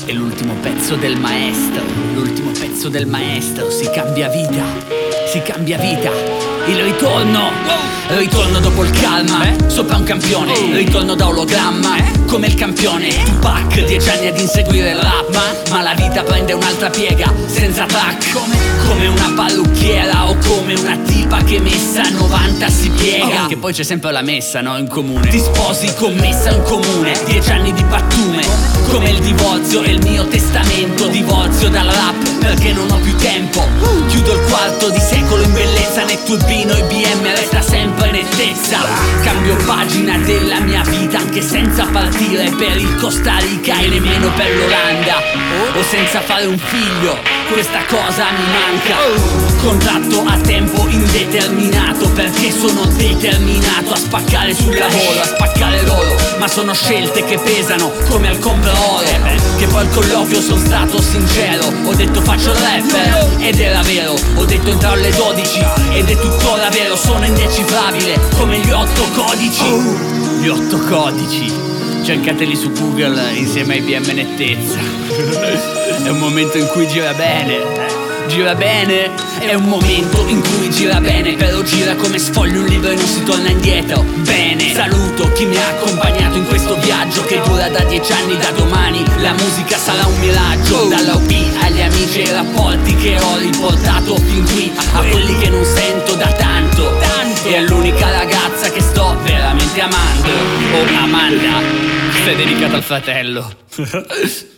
È l'ultimo pezzo del maestro, l'ultimo pezzo del maestro. Si cambia vita, si cambia vita. Il ritorno, ritorno dopo il calma, sopra un campione, ritorno da ologramma, come il campione. Tupac, 10 anni ad inseguire il rap, ma la vita prende un'altra piega, senza track. Come una parrucchiera o come una tipa che messa a 90 si piega. Che poi c'è sempre la messa, no? In comune. Ti sposi con messa in comune, 10 anni di pattume, come il divorzio è il mio testamento. Divorzio dal rap perché non ho più tempo. Chiudo il quarto di secolo in bellezza, Netturbino IBM resta sempre nettezza. Cambio pagina della mia vita anche senza partire per il Costa Rica e nemmeno per l'Olanda, o senza fare un figlio, questa cosa mi manca. Contratto a tempo indeterminato perché sono determinato a spaccare sul lavoro, a spaccare loro. Ma sono scelte che pesano come al compro oro. Che poi al colloquio sono stato sincero, ho detto faccio il rapper ed era vero. Ho detto entrò alle 12 ed è tuttora vero. Sono indecifrabile come gli 8 codici. Gli 8 codici, cercateli su Google insieme a IBM Nettezza. È un momento in cui gira bene. Gira bene, è un momento in cui gira bene, però gira come sfogli un libro e non si torna indietro. Bene, saluto chi mi ha accompagnato in questo viaggio che dura da 10 anni, da domani la musica sarà un miraggio. Dall'OP agli amici e ai rapporti che ho riportato fin qui, a quelli che non sento da tanto. E è l'unica ragazza che sto veramente amando. Oh Amanda, sei dedicata al fratello.